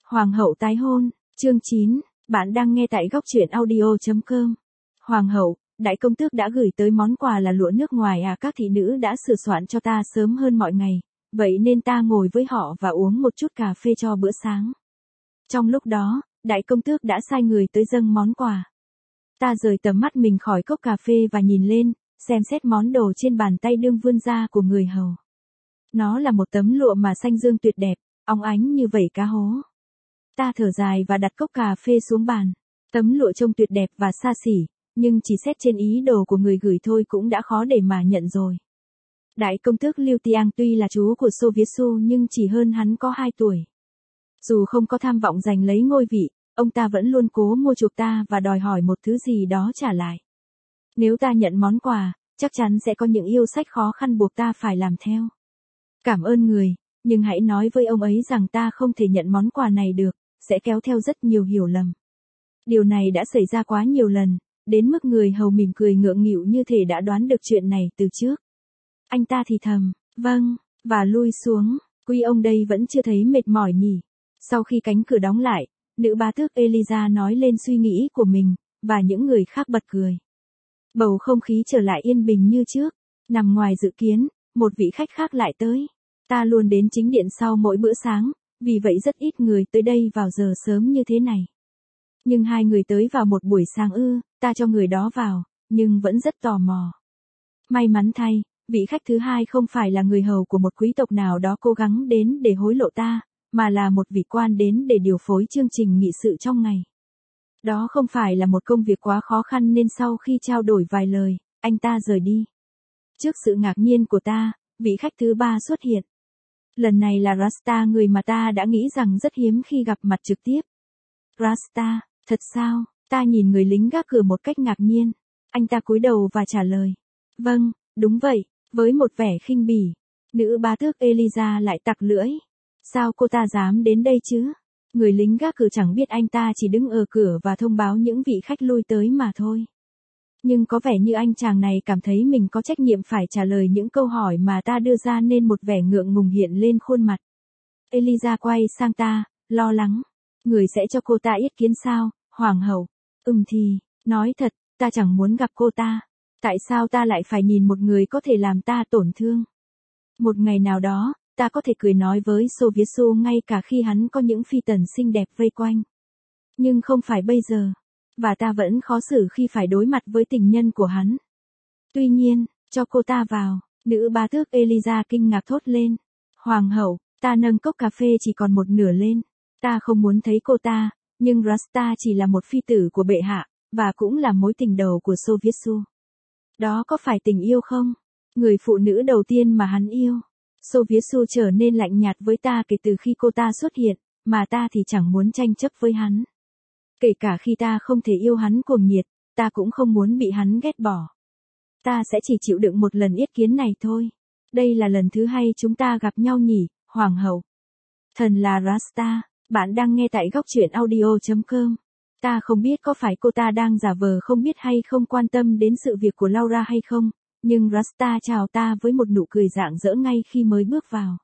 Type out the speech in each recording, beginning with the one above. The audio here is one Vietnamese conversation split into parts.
Hoàng hậu tái hôn, chương 9, bạn đang nghe tại góc truyện audio.com. Hoàng hậu, đại công tước đã gửi tới món quà là lụa nước ngoài các thị nữ đã sửa soạn cho ta sớm hơn mọi ngày, vậy nên ta ngồi với họ và uống một chút cà phê cho bữa sáng. Trong lúc đó, đại công tước đã sai người tới dâng món quà. Ta rời tầm mắt mình khỏi cốc cà phê và nhìn lên, xem xét món đồ trên bàn tay đương vươn ra của người hầu. Nó là một tấm lụa mà xanh dương tuyệt đẹp, óng ánh như vảy cá hố. Ta thở dài và đặt cốc cà phê xuống bàn. Tấm lụa trông tuyệt đẹp và xa xỉ, nhưng chỉ xét trên ý đồ của người gửi thôi cũng đã khó để mà nhận rồi. Đại công tước Liêu Tiang tuy là chú của Xô Viết Xu nhưng chỉ hơn hắn có 2 tuổi. Dù không có tham vọng giành lấy ngôi vị, ông ta vẫn luôn cố mua chuộc ta và đòi hỏi một thứ gì đó trả lại. Nếu ta nhận món quà, chắc chắn sẽ có những yêu sách khó khăn buộc ta phải làm theo. Cảm ơn người, nhưng hãy nói với ông ấy rằng ta không thể nhận món quà này được, sẽ kéo theo rất nhiều hiểu lầm. Điều này đã xảy ra quá nhiều lần, đến mức người hầu mỉm cười ngượng nghịu như thể đã đoán được chuyện này từ trước. Anh ta thì thầm, vâng, và lui xuống, quy ông đây vẫn chưa thấy mệt mỏi nhỉ. Sau khi cánh cửa đóng lại, nữ bá tước Eliza nói lên suy nghĩ của mình, và những người khác bật cười. Bầu không khí trở lại yên bình như trước, nằm ngoài dự kiến, một vị khách khác lại tới. Ta luôn đến chính điện sau mỗi bữa sáng, vì vậy rất ít người tới đây vào giờ sớm như thế này. Nhưng 2 người tới vào một buổi sáng ta cho người đó vào, nhưng vẫn rất tò mò. May mắn thay, vị khách thứ 2 không phải là người hầu của một quý tộc nào đó cố gắng đến để hối lộ ta, mà là một vị quan đến để điều phối chương trình nghị sự trong ngày. Đó không phải là một công việc quá khó khăn nên sau khi trao đổi vài lời, anh ta rời đi. Trước sự ngạc nhiên của ta, vị khách thứ 3 xuất hiện. Lần này là Rasta, người mà ta đã nghĩ rằng rất hiếm khi gặp mặt trực tiếp. Rasta, thật sao? Ta nhìn người lính gác cửa một cách ngạc nhiên. Anh ta cúi đầu và trả lời. Vâng, đúng vậy, với một vẻ khinh bỉ. Nữ bá tước Eliza lại tặc lưỡi. Sao cô ta dám đến đây chứ? Người lính gác cửa chẳng biết anh ta chỉ đứng ở cửa và thông báo những vị khách lui tới mà thôi. Nhưng có vẻ như anh chàng này cảm thấy mình có trách nhiệm phải trả lời những câu hỏi mà ta đưa ra nên một vẻ ngượng ngùng hiện lên khuôn mặt. Eliza quay sang ta, lo lắng. Người sẽ cho cô ta yết kiến sao, hoàng hậu? Thì, nói thật, ta chẳng muốn gặp cô ta. Tại sao ta lại phải nhìn một người có thể làm ta tổn thương? Một ngày nào đó, ta có thể cười nói với Xô Viết Xu ngay cả khi hắn có những phi tần xinh đẹp vây quanh. Nhưng không phải bây giờ. Và ta vẫn khó xử khi phải đối mặt với tình nhân của hắn. Tuy nhiên, cho cô ta vào, nữ bá tước Eliza kinh ngạc thốt lên. Hoàng hậu, ta nâng cốc cà phê chỉ còn một nửa lên. Ta không muốn thấy cô ta, nhưng Rasta chỉ là một phi tử của bệ hạ, và cũng là mối tình đầu của Xô Viết Xu. Đó có phải tình yêu không? Người phụ nữ đầu tiên mà hắn yêu. Xô Viết Xu trở nên lạnh nhạt với ta kể từ khi cô ta xuất hiện, mà ta thì chẳng muốn tranh chấp với hắn. Kể cả khi ta không thể yêu hắn cuồng nhiệt, ta cũng không muốn bị hắn ghét bỏ. Ta sẽ chỉ chịu đựng một lần yết kiến này thôi. Đây là lần thứ 2 chúng ta gặp nhau nhỉ, hoàng hậu. Thần là Rasta, bạn đang nghe tại góc truyện audio.com. Ta không biết có phải cô ta đang giả vờ không biết hay không quan tâm đến sự việc của Laura hay không, nhưng Rasta chào ta với một nụ cười rạng rỡ ngay khi mới bước vào.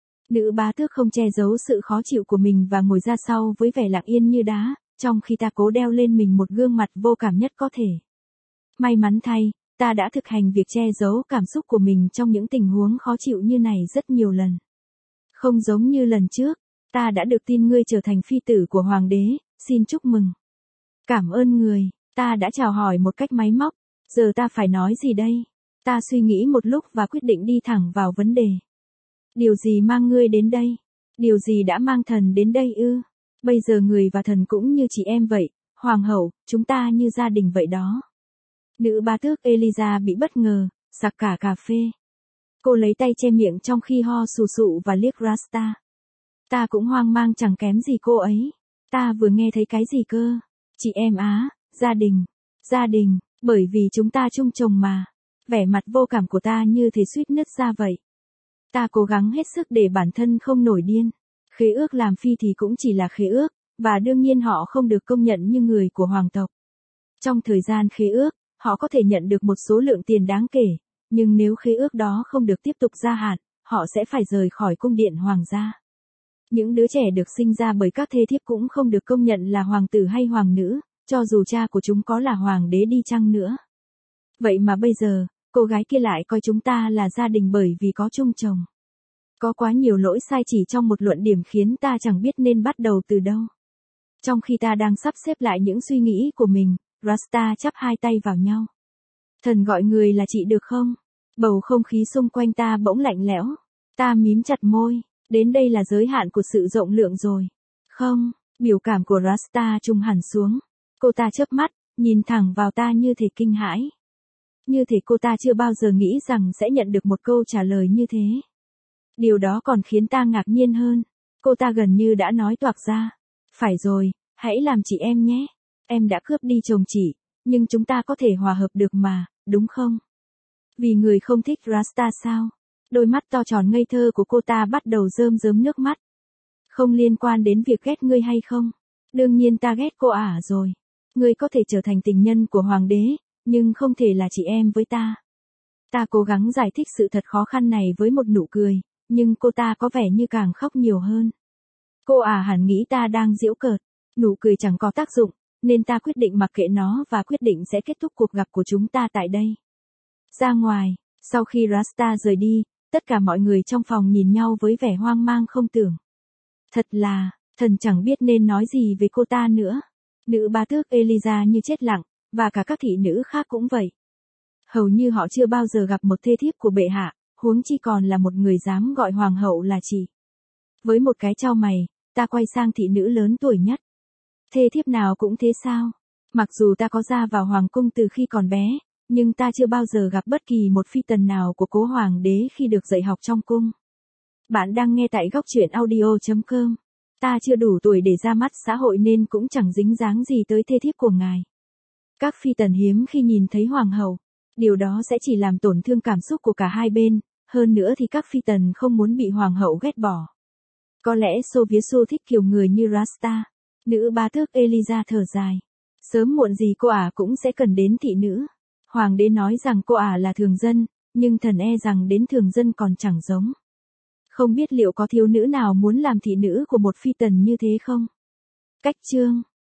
Nữ bá tước không che giấu sự khó chịu của mình và ngồi ra sau với vẻ lặng yên như đá, trong khi ta cố đeo lên mình một gương mặt vô cảm nhất có thể. May mắn thay, ta đã thực hành việc che giấu cảm xúc của mình trong những tình huống khó chịu như này rất nhiều lần. Không giống như lần trước, ta đã được tin ngươi trở thành phi tử của hoàng đế, xin chúc mừng. Cảm ơn người, ta đã chào hỏi một cách máy móc, giờ ta phải nói gì đây? Ta suy nghĩ một lúc và quyết định đi thẳng vào vấn đề. Điều gì mang ngươi đến đây? Điều gì đã mang thần đến đây ư? Bây giờ người và thần cũng như chị em vậy, hoàng hậu, chúng ta như gia đình vậy đó. Nữ bá tước Eliza bị bất ngờ, sặc cả cà phê. Cô lấy tay che miệng trong khi ho sù sụ và liếc Rasta. Ta cũng hoang mang chẳng kém gì cô ấy. Ta vừa nghe thấy cái gì cơ? Chị em gia đình, bởi vì chúng ta chung chồng mà. Vẻ mặt vô cảm của ta như thể suýt nứt ra vậy. Ta cố gắng hết sức để bản thân không nổi điên. Khế ước làm phi thì cũng chỉ là khế ước, và đương nhiên họ không được công nhận như người của hoàng tộc. Trong thời gian khế ước, họ có thể nhận được một số lượng tiền đáng kể, nhưng nếu khế ước đó không được tiếp tục gia hạn, họ sẽ phải rời khỏi cung điện hoàng gia. Những đứa trẻ được sinh ra bởi các thê thiếp cũng không được công nhận là hoàng tử hay hoàng nữ, cho dù cha của chúng có là hoàng đế đi chăng nữa. Vậy mà bây giờ, cô gái kia lại coi chúng ta là gia đình bởi vì có chung chồng. Có quá nhiều lỗi sai chỉ trong một luận điểm khiến ta chẳng biết nên bắt đầu từ đâu. Trong khi ta đang sắp xếp lại những suy nghĩ của mình, Rasta chắp hai tay vào nhau. Thần gọi người là chị được không? Bầu không khí xung quanh ta bỗng lạnh lẽo. Ta mím chặt môi, đến đây là giới hạn của sự rộng lượng rồi. Không, biểu cảm của Rasta trùng hẳn xuống. Cô ta chớp mắt, nhìn thẳng vào ta như thể kinh hãi. Như thể cô ta chưa bao giờ nghĩ rằng sẽ nhận được một câu trả lời như thế. Điều đó còn khiến ta ngạc nhiên hơn. Cô ta gần như đã nói toạc ra. Phải rồi, hãy làm chị em nhé. Em đã cướp đi chồng chị, nhưng chúng ta có thể hòa hợp được mà, đúng không? Vì người không thích Rasta sao? Đôi mắt to tròn ngây thơ của cô ta bắt đầu rơm rớm nước mắt. Không liên quan đến việc ghét ngươi hay không. Đương nhiên ta ghét cô ả rồi. Ngươi có thể trở thành tình nhân của hoàng đế, nhưng không thể là chị em với ta. Ta cố gắng giải thích sự thật khó khăn này với một nụ cười, nhưng cô ta có vẻ như càng khóc nhiều hơn. Cô ả hẳn nghĩ ta đang giễu cợt. Nụ cười chẳng có tác dụng, nên ta quyết định mặc kệ nó và quyết định sẽ kết thúc cuộc gặp của chúng ta tại đây. Ra ngoài, sau khi Rasta rời đi, tất cả mọi người trong phòng nhìn nhau với vẻ hoang mang không tưởng. Thật là, thần chẳng biết nên nói gì về cô ta nữa. Nữ bá tước Eliza như chết lặng, và cả các thị nữ khác cũng vậy. Hầu như họ chưa bao giờ gặp một thê thiếp của bệ hạ, huống chi còn là một người dám gọi hoàng hậu là chị. Với một cái chau mày, ta quay sang thị nữ lớn tuổi nhất. Thê thiếp nào cũng thế sao? Mặc dù ta có ra vào hoàng cung từ khi còn bé, nhưng ta chưa bao giờ gặp bất kỳ một phi tần nào của cố hoàng đế khi được dạy học trong cung. Bạn đang nghe tại góc truyện audio.com. Ta chưa đủ tuổi để ra mắt xã hội nên cũng chẳng dính dáng gì tới thê thiếp của ngài. Các phi tần hiếm khi nhìn thấy hoàng hậu. Điều đó sẽ chỉ làm tổn thương cảm xúc của cả hai bên, hơn nữa thì các phi tần không muốn bị hoàng hậu ghét bỏ. Có lẽ Soviesu thích kiểu người như Rasta. Nữ bá tước Eliza thở dài. Sớm muộn gì cô ả cũng sẽ cần đến thị nữ. Hoàng đế nói rằng cô ả là thường dân, nhưng thần e rằng đến thường dân còn chẳng giống. Không biết liệu có thiếu nữ nào muốn làm thị nữ của một phi tần như thế không? Cách chương